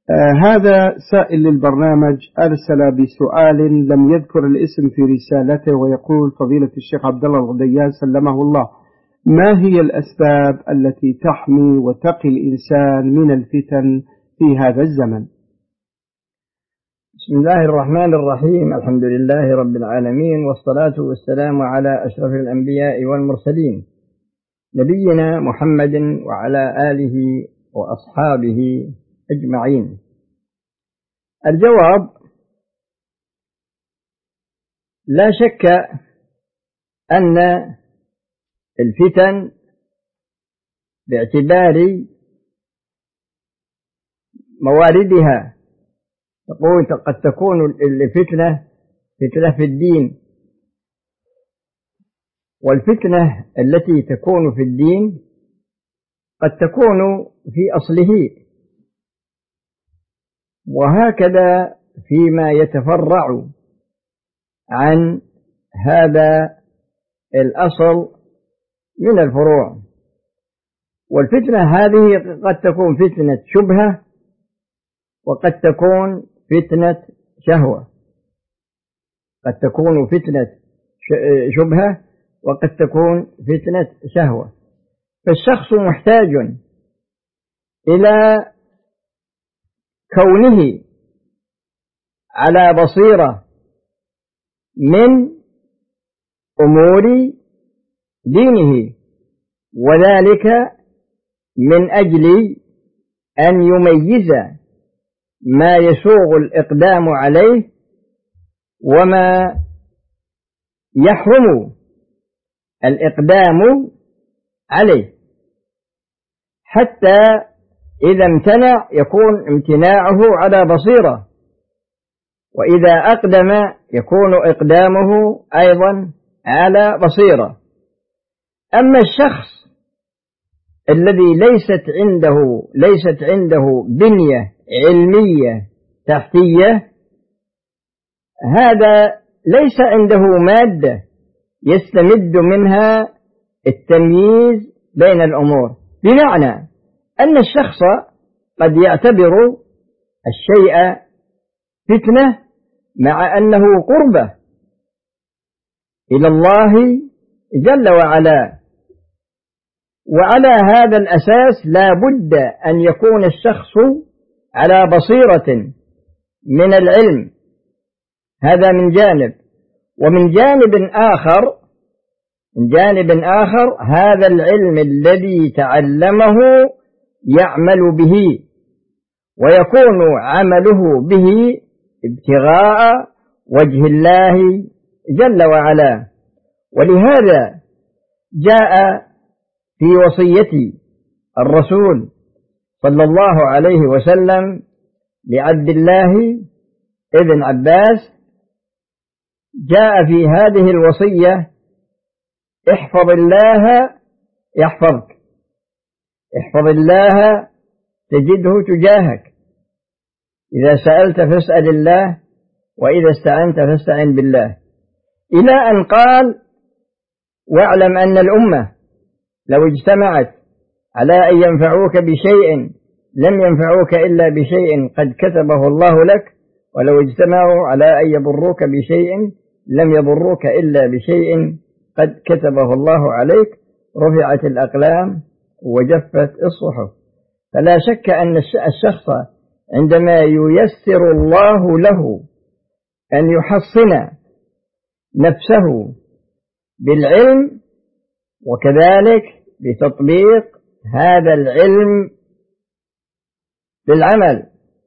هذا سائل للبرنامج أرسل بسؤال لم يذكر الاسم في رسالته، ويقول: فضيلة الشيخ عبد الله الغديان سلمه الله، ما هي الأسباب التي تحمي وتقي الإنسان من الفتن في هذا الزمن؟ بسم الله الرحمن الرحيم. الحمد لله رب العالمين، والصلاة والسلام على أشرف الأنبياء والمرسلين، نبينا محمد وعلى آله وأصحابه أجمعين. الجواب: لا شك أن الفتن باعتبار مواردها قد تكون الفتنة فتنة في الدين، والفتنة التي تكون في الدين قد تكون في أصله، وهكذا فيما يتفرع عن هذا الأصل من الفروع. والفتنة هذه قد تكون فتنة شبهة، وقد تكون فتنة شهوة. قد تكون فتنة شبهة وقد تكون فتنة شهوة. فالشخص محتاج إلى كونه على بصيرة من أمور دينه، وذلك من أجل أن يميز ما يسوغ الإقدام عليه وما يحرم الإقدام عليه، حتى إذا امتنع يكون امتناعه على بصيرة، وإذا أقدم يكون إقدامه أيضا على بصيرة. أما الشخص الذي ليست عنده بنية علمية تحتية، هذا ليس عنده مادة يستمد منها التمييز بين الأمور، بمعنى أن الشخص قد يعتبر الشيء فتنة مع أنه قربة إلى الله جل وعلا. وعلى هذا الأساس لا بد أن يكون الشخص على بصيرة من العلم، هذا من جانب. ومن جانب آخر هذا العلم الذي تعلمه يعمل به، ويكون عمله به ابتغاء وجه الله جل وعلا. ولهذا جاء في وصية الرسول صلى الله عليه وسلم لعبد الله ابن عباس، جاء في هذه الوصية: احفظ الله يحفظك، احفظ الله تجده تجاهك، إذا سألت فاسأل الله، وإذا استعنت فاستعن بالله، إلى أن قال: واعلم أن الأمة لو اجتمعت على أن ينفعوك بشيء لم ينفعوك إلا بشيء قد كتبه الله لك، ولو اجتمعوا على أن يضروك بشيء لم يضروك إلا بشيء قد كتبه الله عليك، رفعت الأقلام وجفت الصحف. فلا شك أن الشخص عندما ييسر الله له أن يحصن نفسه بالعلم، وكذلك بتطبيق هذا العلم بالعمل،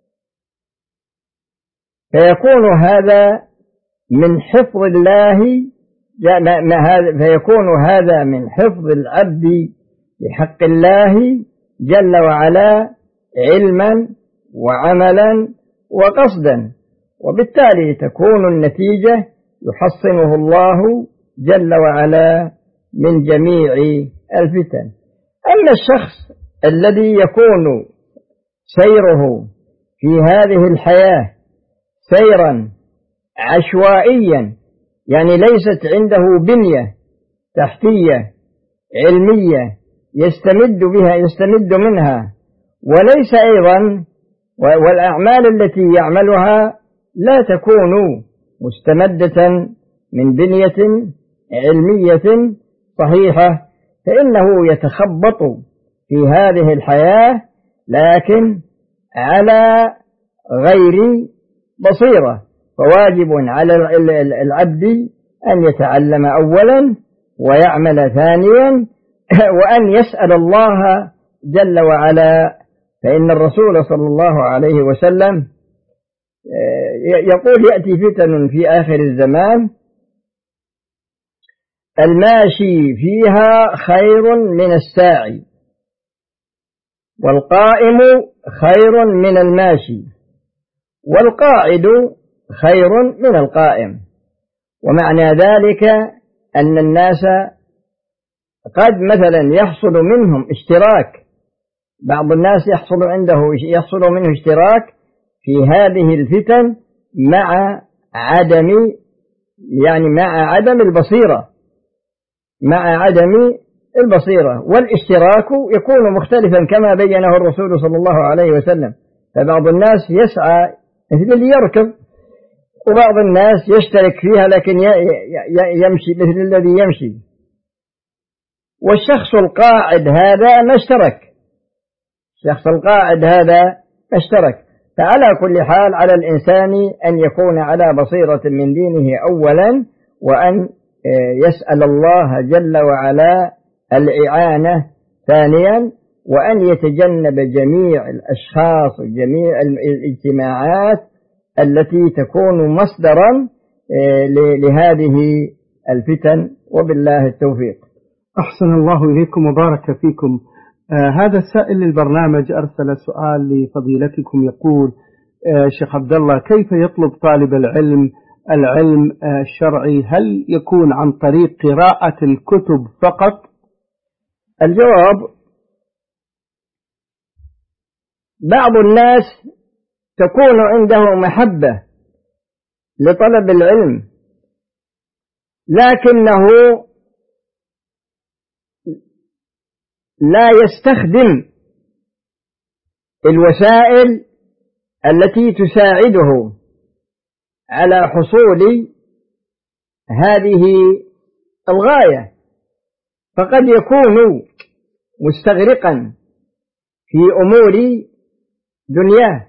فيكون هذا من حفظ الله، فيكون هذا من حفظ العبد بحق الله جل وعلا علما وعملا وقصدا، وبالتالي تكون النتيجة يحصنه الله جل وعلا من جميع الفتن. أما الشخص الذي يكون سيره في هذه الحياة سيرا عشوائيا، يعني ليست عنده بنية تحتية علمية يستمد منها، وليس أيضا والأعمال التي يعملها لا تكون مستمدة من بنية علمية صحيحة، فإنه يتخبط في هذه الحياة لكن على غير بصيرة. فواجب على العبد أن يتعلم أولا ويعمل ثانيا وأن يسأل الله جل وعلا. فإن الرسول صلى الله عليه وسلم يقول يأتي فتن في آخر الزمان الماشي فيها خير من الساعي، والقائم خير من الماشي، والقاعد خير من القائم. ومعنى ذلك أن الناس قد مثلا يحصل منهم اشتراك، بعض الناس يحصل منه اشتراك في هذه الفتن مع عدم البصيرة، والاشتراك يكون مختلفا كما بينه الرسول صلى الله عليه وسلم. فبعض الناس يسعى مثل اللي يركض، وبعض الناس يشترك فيها لكن يمشي مثل الذي يمشي. والشخص القاعد هذا ما اشترك. فعلى كل حال على الإنسان أن يكون على بصيرة من دينه أولا، وأن يسأل الله جل وعلا الإعانة ثانيا، وأن يتجنب جميع الأشخاص وجميع الاجتماعات التي تكون مصدرا لهذه الفتن، وبالله التوفيق. أحسن الله إليكم وبارك فيكم. هذا السائل للبرنامج أرسل سؤال لفضيلتكم يقول: شيخ عبد الله، كيف يطلب طالب العلم الشرعي؟ هل يكون عن طريق قراءة الكتب فقط؟ الجواب: بعض الناس تكون عنده محبة لطلب العلم، لكنه لا يستخدم الوسائل التي تساعده على حصول هذه الغاية، فقد يكون مستغرقا في أمور دنياه،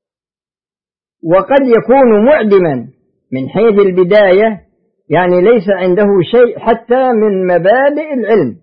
وقد يكون معدما من حيث البداية، يعني ليس عنده شيء حتى من مبادئ العلم.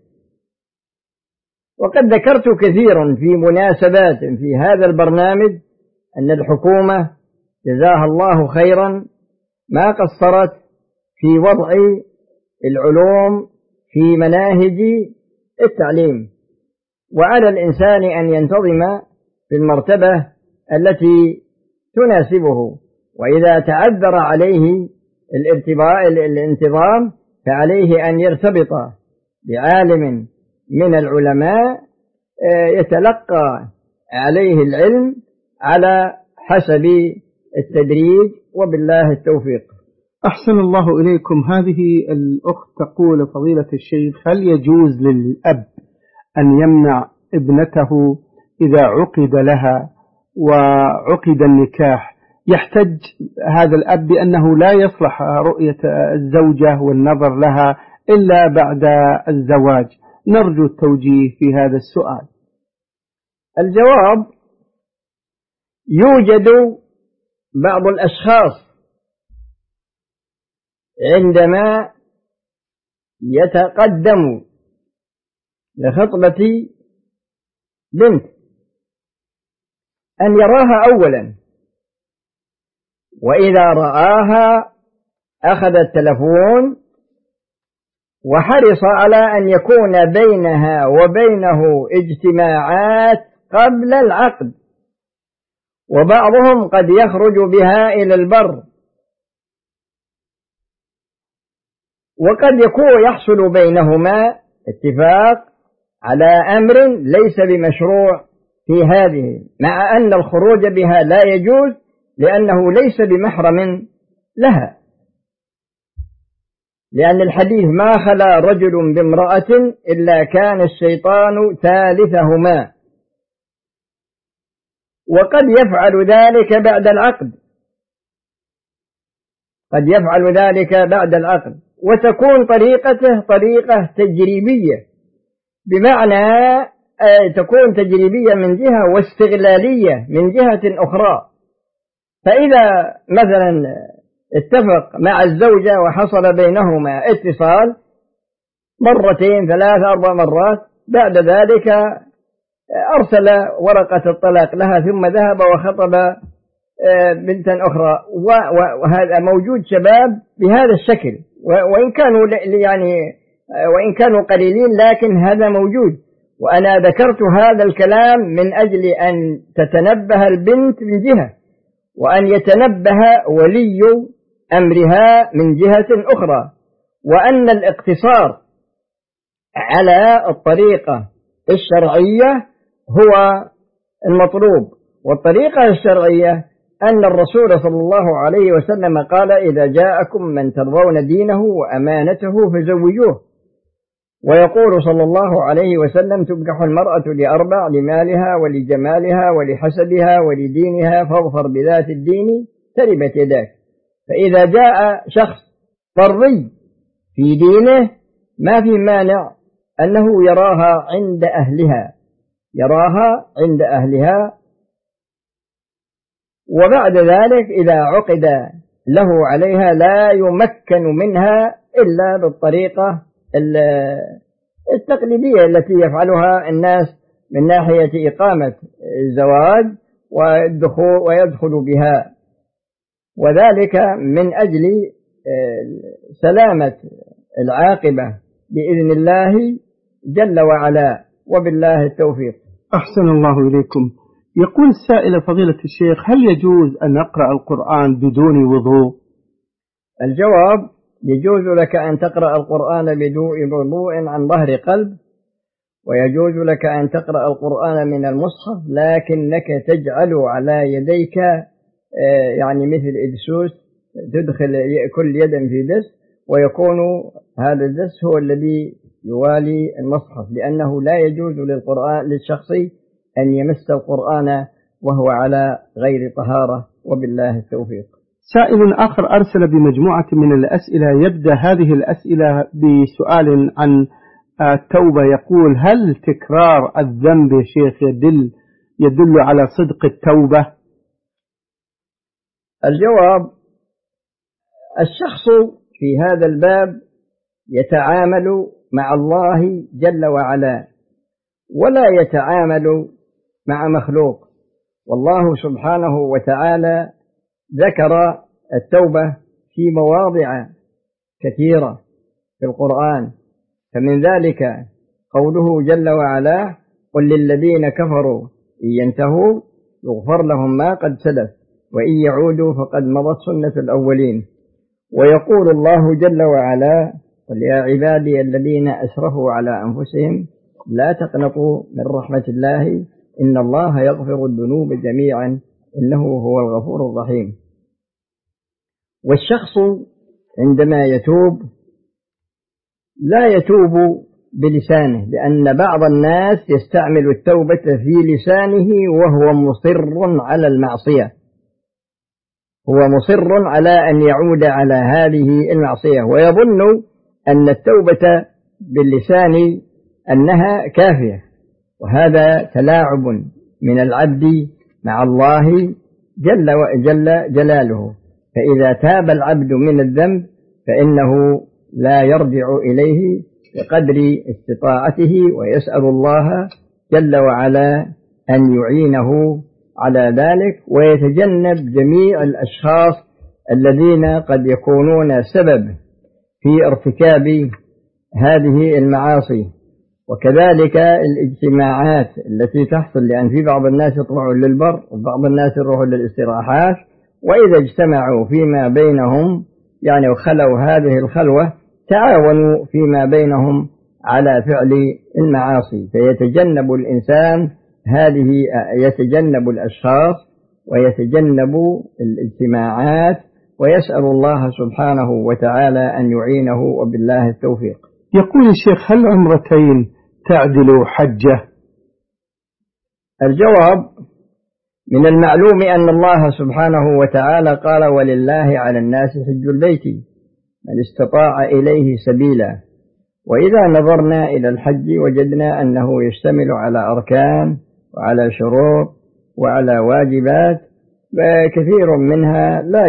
وقد ذكرت كثيرا في مناسبات في هذا البرنامج أن الحكومة جزاها الله خيرا ما قصرت في وضع العلوم في مناهج التعليم، وعلى الإنسان أن ينتظم في المرتبة التي تناسبه، وإذا تعذر عليه الانتظام فعليه أن يرتبط بعالم من العلماء يتلقى عليه العلم على حسب التدريج، وبالله التوفيق. أحسن الله إليكم. هذه الأخت تقول: فضيلة الشيخ، هل يجوز للأب أن يمنع ابنته إذا عقد لها وعقد النكاح؟ يحتج هذا الأب بأنه لا يصلح رؤية الزوجة والنظر لها إلا بعد الزواج. نرجو التوجيه في هذا السؤال. الجواب: يوجد بعض الأشخاص عندما يتقدم لخطبة بنت أن يراها أولا، وإذا رآها أخذ التلفون وحرص على أن يكون بينها وبينه اجتماعات قبل العقد، وبعضهم قد يخرج بها إلى البر، وقد يكون يحصل بينهما اتفاق على أمر ليس بمشروع في هذه، مع أن الخروج بها لا يجوز لأنه ليس بمحرم لها، لأن الحديث: ما خلا رجل بامرأة إلا كان الشيطان ثالثهما. وقد يفعل ذلك بعد العقد، قد يفعل ذلك بعد العقد، وتكون طريقته طريقة تجريبية، بمعنى تكون تجريبية من جهة واستغلالية من جهة أخرى. فإذا مثلا اتفق مع الزوجة وحصل بينهما اتصال مرتين 3 4 مرات، بعد ذلك أرسل ورقة الطلاق لها ثم ذهب وخطب بنتا أخرى، وهذا موجود شباب بهذا الشكل، وإن كانوا قليلين لكن هذا موجود. وأنا ذكرت هذا الكلام من أجل أن تتنبه البنت من جهة، وأن يتنبه ولي أمرها من جهة أخرى، وأن الاقتصار على الطريقة الشرعية هو المطلوب. والطريقة الشرعية أن الرسول صلى الله عليه وسلم قال: إذا جاءكم من ترضون دينه وأمانته فزوجوه. ويقول صلى الله عليه وسلم: تنكح المرأة ل4: لمالها ولجمالها ولحسبها ولدينها، فاظفر بذات الدين تربت يداك. فإذا جاء شخص طري في دينه ما في مانع أنه يراها عند أهلها، وبعد ذلك إذا عقد له عليها لا يمكن منها إلا بالطريقة التقليدية التي يفعلها الناس من ناحية إقامة الزواج ويدخل بها، وذلك من أجل سلامة العاقبة بإذن الله جل وعلا، وبالله التوفيق. أحسن الله إليكم. يقول السائل: فضيلة الشيخ، هل يجوز أن نقرأ القرآن بدون وضوء؟ الجواب: يجوز لك أن تقرأ القرآن بدون وضوء عن ظهر قلب، ويجوز لك أن تقرأ القرآن من المصحف، لكنك تجعل على يديك يعني مثل إدسوس، تدخل كل يد في دس، ويكون هذا الدس هو الذي يوالي المصحف، لأنه لا يجوز للشخص أن يمس القرآن وهو على غير طهارة، وبالله التوفيق. سائل آخر أرسل بمجموعة من الأسئلة، يبدأ هذه الأسئلة بسؤال عن التوبة، يقول: هل تكرار الذنب يا شيخ يدل على صدق التوبة؟ الجواب: الشخص في هذا الباب يتعامل مع الله جل وعلا، ولا يتعامل مع مخلوق. والله سبحانه وتعالى ذكر التوبة في مواضع كثيرة في القرآن، فمن ذلك قوله جل وعلا: قل للذين كفروا إن ينتهوا يغفر لهم ما قد سلف وإن يعودوا فقد مضت سنة الأولين. ويقول الله جل وعلا: قل يا عبادي الذين أسرفوا على أنفسهم لا تقنطوا من رحمة الله إن الله يغفر الذنوب جميعا إنه هو الغفور الرحيم. والشخص عندما يتوب لا يتوب بلسانه، لأن بعض الناس يستعمل التوبة في لسانه وهو مصر على المعصية، هو مصر على أن يعود على هذه المعصية، ويظن أن التوبة باللسان أنها كافية، وهذا تلاعب من العبد مع الله جل جلاله. فإذا تاب العبد من الذنب فإنه لا يرجع إليه بقدر استطاعته، ويسأل الله جل وعلا أن يعينه على ذلك، ويتجنب جميع الأشخاص الذين قد يكونون سبب في ارتكاب هذه المعاصي. وكذلك الاجتماعات التي تحصل، لأن في بعض الناس يطلعوا للبر وبعض الناس يروحوا للاستراحات، وإذا اجتمعوا فيما بينهم يعني وخلوا هذه الخلوة تعاونوا فيما بينهم على فعل المعاصي، فيتجنب الإنسان يتجنب الأشخاص ويتجنب الاجتماعات، ويسأل الله سبحانه وتعالى أن يعينه، وبالله التوفيق. يقول الشيخ: هل عمرتين تعدل حجة؟ الجواب: من المعلوم أن الله سبحانه وتعالى قال: ولله على الناس حج البيت من استطاع إليه سبيلا. وإذا نظرنا إلى الحج وجدنا أنه يشتمل على أركان وعلى شروط وعلى واجبات، كثير منها لا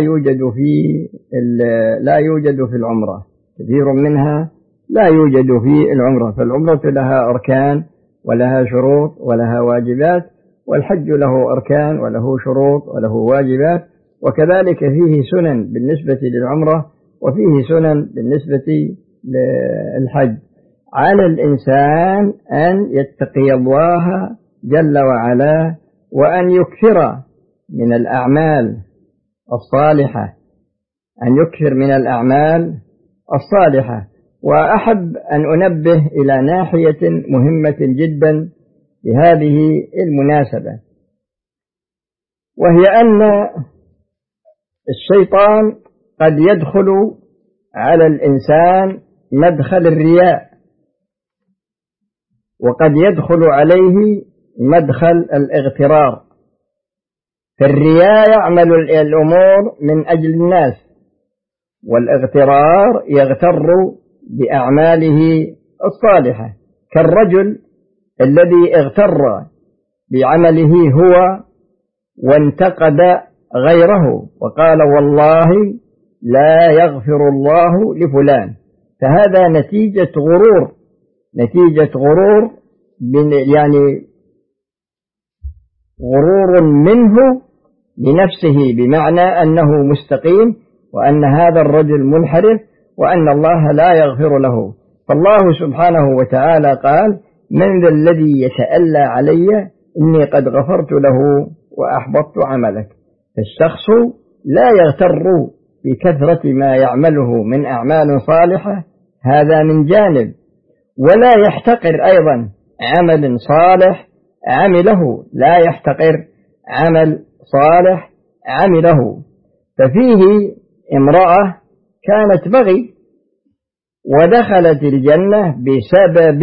يوجد في العمرة، كثير منها لا يوجد في العمرة. فالعمرة لها أركان ولها شروط ولها واجبات، والحج له أركان وله شروط وله واجبات، وكذلك فيه سنن بالنسبة للعمرة وفيه سنن بالنسبة للحج. على الإنسان أن يتقي الله جل وعلا وأن يكثر من الأعمال الصالحة، وأحب أن أنبه إلى ناحية مهمة جدا بهذه المناسبة، وهي أن الشيطان قد يدخل على الإنسان مدخل الرياء، وقد يدخل عليه مدخل الاغترار. فالرياء يعمل الأمور من أجل الناس، والاغترار يغتر بأعماله الصالحة، كالرجل الذي اغتر بعمله هو وانتقد غيره وقال: والله لا يغفر الله لفلان. فهذا نتيجة غرور يعني غرور منه لنفسه، بمعنى أنه مستقيم وأن هذا الرجل منحرف وأن الله لا يغفر له. فالله سبحانه وتعالى قال: من ذا الذي يتألى علي إني قد غفرت له وأحبطت عملك. فالشخص لا يغتر بكثرة ما يعمله من أعمال صالحة، هذا من جانب، ولا يحتقر أيضا عمل صالح عمله، لا يحتقر عمل صالح عمله. ففيه امرأة كانت بغي ودخلت الجنة بسبب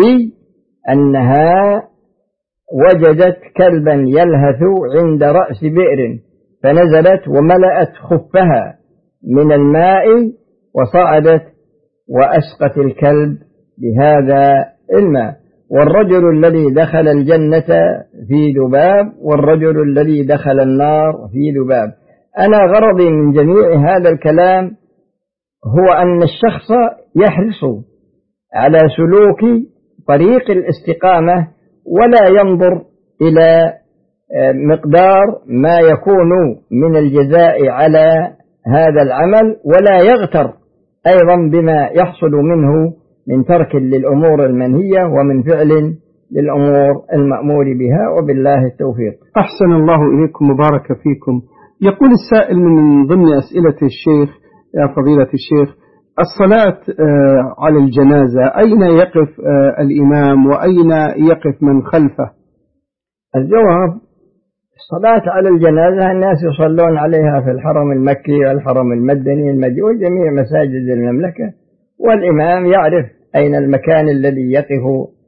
أنها وجدت كلبا يلهث عند رأس بئر، فنزلت وملأت خفها من الماء وصعدت وأسقت الكلب بهذا الماء. والرجل الذي دخل الجنة في ذباب، والرجل الذي دخل النار في ذباب. أنا غرضي من جميع هذا الكلام هو أن الشخص يحرص على سلوك طريق الاستقامة، ولا ينظر إلى مقدار ما يكون من الجزاء على هذا العمل، ولا يغتر أيضا بما يحصل منه من ترك للأمور المنهية ومن فعل للأمور المأمور بها، وبالله التوفيق. أحسن الله إليكم وبارك فيكم. يقول السائل من ضمن أسئلة الشيخ: يا فضيلة الشيخ، الصلاة على الجنازة أين يقف الإمام وأين يقف من خلفه؟ الجواب: الصلاة على الجنازة الناس يصلون عليها في الحرم المكي والحرم المدني وجميع مساجد المملكة، والإمام يعرف أين المكان الذي يقف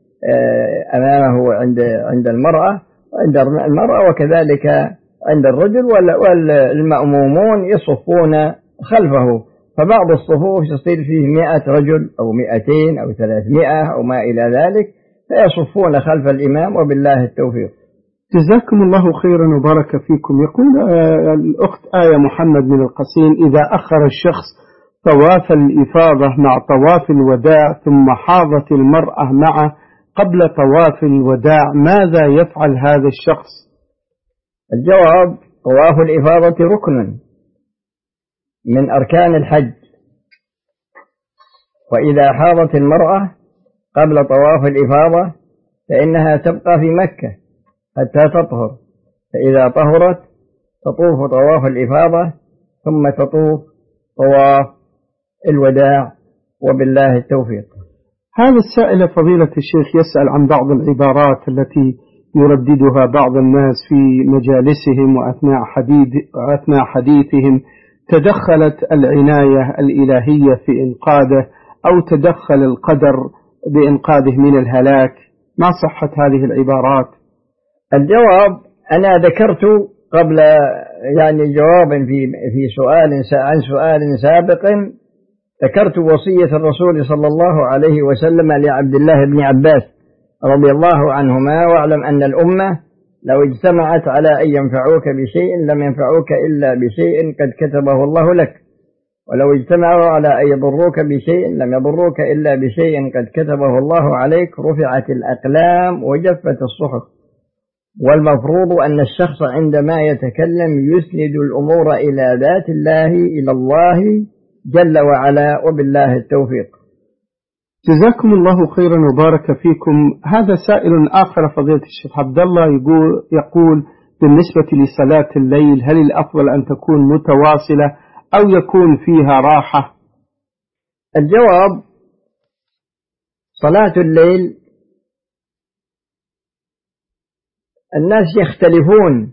أمامه عند المرأة وكذلك عند الرجل، والمأمومون يصفون خلفه. فبعض الصفوف يصير فيه 100 رجل أو 200 أو 300 أو ما إلى ذلك، فيصفون خلف الإمام، وبالله التوفيق. جزاكم الله خيرا وبارك فيكم. يقول الأخت آية محمد من القصيم: إذا أخر الشخص طواف الإفاضة مع طواف الوداع ثم حاضت المرأة معه قبل طواف الوداع، ماذا يفعل هذا الشخص؟ الجواب: طواف الإفاضة ركن من أركان الحج، وإذا حاضت المرأة قبل طواف الإفاضة فإنها تبقى في مكة حتى تطهر، فإذا طهرت تطوف طواف الإفاضة ثم تطوف طواف الوداع، وبالله التوفيق. هذا السائل فضيلة الشيخ يسأل عن بعض العبارات التي يرددها بعض الناس في مجالسهم وأثناء حديثهم: تدخلت العناية الإلهية في إنقاذه، أو تدخل القدر بإنقاذه من الهلاك. ما صحة هذه العبارات؟ الجواب: أنا ذكرت قبل يعني جواب في سؤال عن سؤال سابق ذكرت وصية الرسول صلى الله عليه وسلم لعبد الله بن عباس رضي الله عنهما: واعلم أن الأمة لو اجتمعت على أن ينفعوك بشيء لم ينفعوك إلا بشيء قد كتبه الله لك، ولو اجتمعوا على أن يضروك بشيء لم يضروك إلا بشيء قد كتبه الله عليك. رفعت الأقلام وجفت الصحف. والمفروض أن الشخص عندما يتكلم يسند الأمور إلى ذات الله، إلى الله جل وعلا، وبالله التوفيق. جزاكم الله خيرا وبارك فيكم. هذا سائل آخر فضيلة الشيخ عبد الله يقول بالنسبة لصلاة الليل هل الأفضل أن تكون متواصلة أو يكون فيها راحة؟ الجواب: صلاة الليل الناس يختلفون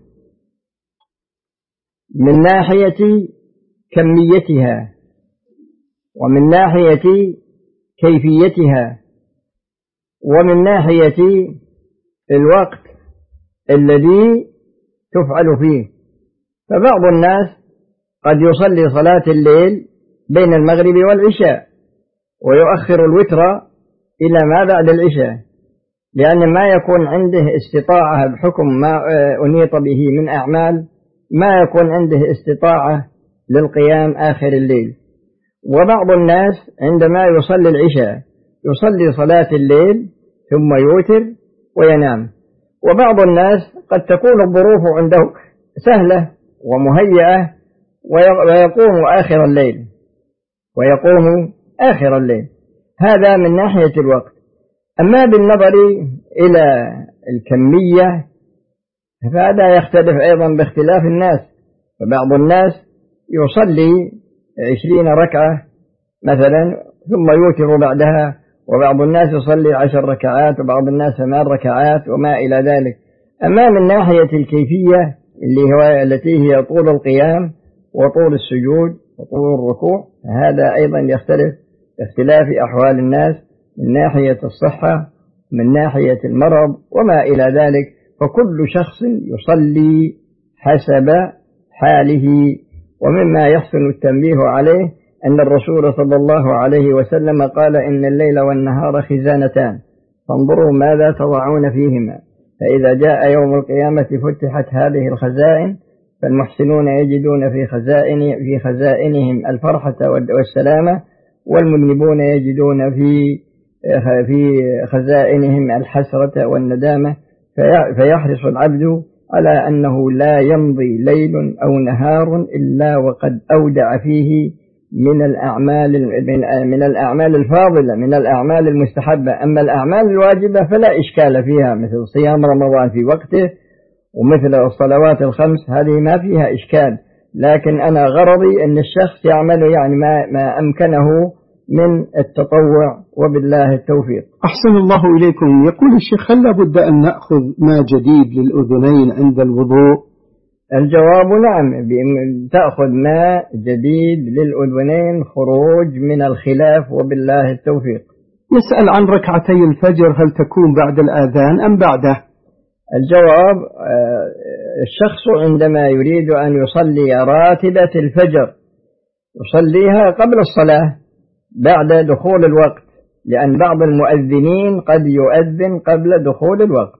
من ناحية كميتها ومن ناحية كيفيتها ومن ناحية الوقت الذي تفعل فيه. فبعض الناس قد يصلي صلاة الليل بين المغرب والعشاء ويؤخر الوتر إلى ما بعد العشاء، لأن ما يكون عنده استطاعة بحكم ما أنيط به من أعمال، ما يكون عنده استطاعة للقيام آخر الليل. وبعض الناس عندما يصلي العشاء يصلي صلاة الليل ثم يوتر وينام. وبعض الناس قد تكون الظروف عنده سهلة ومهيئة ويقوم آخر الليل. هذا من ناحية الوقت. أما بالنظر إلى الكمية فهذا يختلف أيضا باختلاف الناس. فبعض الناس يصلي 20 ركعة مثلا ثم يوتر بعدها، وبعض الناس يصلي 10 ركعات، وبعض الناس 8 ركعات وما إلى ذلك. أما من ناحية الكيفية التي هي طول القيام وطول السجود وطول الركوع، هذا أيضا يختلف باختلاف أحوال الناس من ناحية الصحة، من ناحية المرض وما إلى ذلك. فكل شخص يصلي حسب حاله. ومما يحسن التنبيه عليه أن الرسول صلى الله عليه وسلم قال: إن الليل والنهار خزانتان فانظروا ماذا تضعون فيهما، فإذا جاء يوم القيامة فتحت هذه الخزائن، فالمحسنون يجدون في خزائنهم الفرحة والسلامة، والمذنبون يجدون في خزائنهم الحسرة والندامة. فيحرص العبد على أنه لا يمضي ليل أو نهار إلا وقد أودع فيه من الأعمال الفاضلة، من الأعمال المستحبة. أما الأعمال الواجبة فلا إشكال فيها، مثل صيام رمضان في وقته ومثل الصلوات الخمس، هذه ما فيها إشكال. لكن أنا غرضي أن الشخص يعمل يعني ما أمكنه من التطوع، وبالله التوفيق. أحسن الله إليكم. يقول الشيخ: هل لابد أن نأخذ ماء جديد للأذنين عند الوضوء؟ الجواب: نعم، تأخذ ماء جديد للأذنين خروج من الخلاف، وبالله التوفيق. يسأل عن ركعتي الفجر، هل تكون بعد الآذان أم بعده؟ الجواب: الشخص عندما يريد أن يصلي راتبة الفجر يصليها قبل الصلاة بعد دخول الوقت، لأن بعض المؤذنين قد يؤذن قبل دخول الوقت.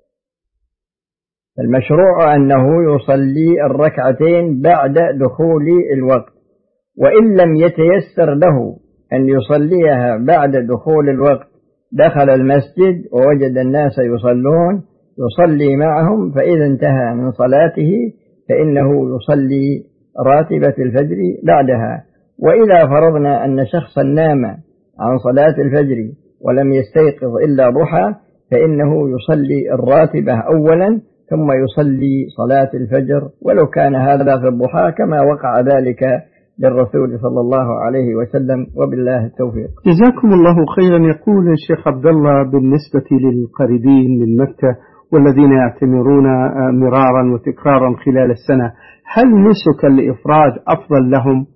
المشروع أنه يصلي الركعتين بعد دخول الوقت، وإن لم يتيسر له أن يصليها بعد دخول الوقت دخل المسجد ووجد الناس يصلون يصلي معهم، فإذا انتهى من صلاته فإنه يصلي راتبة الفجر بعدها. وإذا فرضنا أن شخصا نام عن صلاة الفجر ولم يستيقظ إلا ضحى فإنه يصلي الراتبة أولا ثم يصلي صلاة الفجر، ولو كان هذا في الضحى كما وقع ذلك للرسول صلى الله عليه وسلم، وبالله التوفيق. جزاكم الله خيرا. يقول الشيخ عبد الله بالنسبة للقريبين من مكة والذين يعتمرون مرارا وتكرارا خلال السنة، هل نسك الإفراد أفضل لهم؟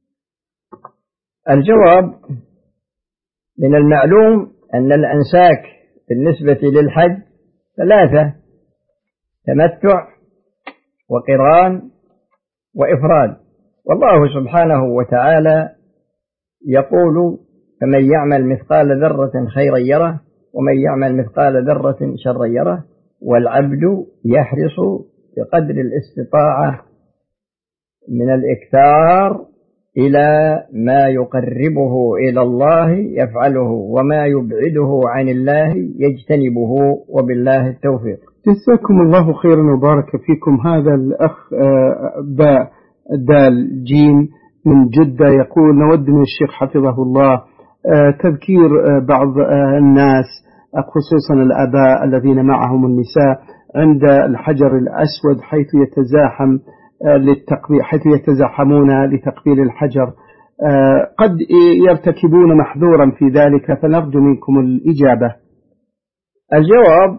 الجواب: من المعلوم أن الأنساك بالنسبة للحج 3: تمتع وقران وإفراد. والله سبحانه وتعالى يقول: فمن يعمل مثقال ذرة خيرا يره ومن يعمل مثقال ذرة شرا يره. والعبد يحرص بقدر الاستطاعة من الإكثار إلى ما يقربه إلى الله يفعله، وما يبعده عن الله يجتنبه، وبالله التوفيق. جزاكم الله خيرا وبارك فيكم. هذا الأخ باء دال جيم من جدة يقول: نود من الشيخ حفظه الله تذكير بعض الناس خصوصا الآباء الذين معهم النساء عند الحجر الأسود حيث يتزاحمون لتقبيل الحجر، قد يرتكبون محذورا في ذلك، فنرجو منكم الإجابة. الجواب: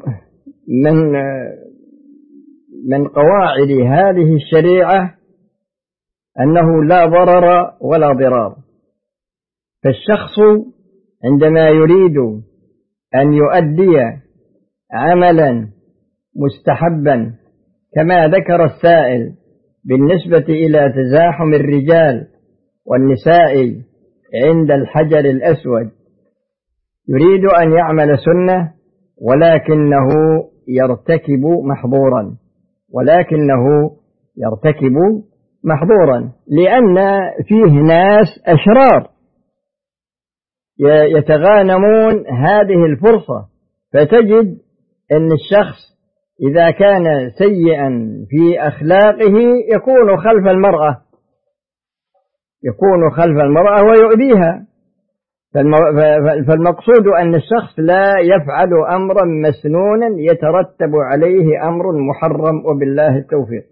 من قواعد هذه الشريعة أنه لا ضرر ولا ضرار. فالشخص عندما يريد أن يؤدي عملا مستحبا كما ذكر السائل بالنسبة إلى تزاحم الرجال والنساء عند الحجر الأسود، يريد أن يعمل سنة ولكنه يرتكب محظورا لأن فيه ناس أشرار يتغانمون هذه الفرصة. فتجد أن الشخص إذا كان سيئا في أخلاقه يكون خلف المرأة ويؤذيها. فالمقصود أن الشخص لا يفعل أمرا مسنونا يترتب عليه أمر محرم، وبالله التوفيق.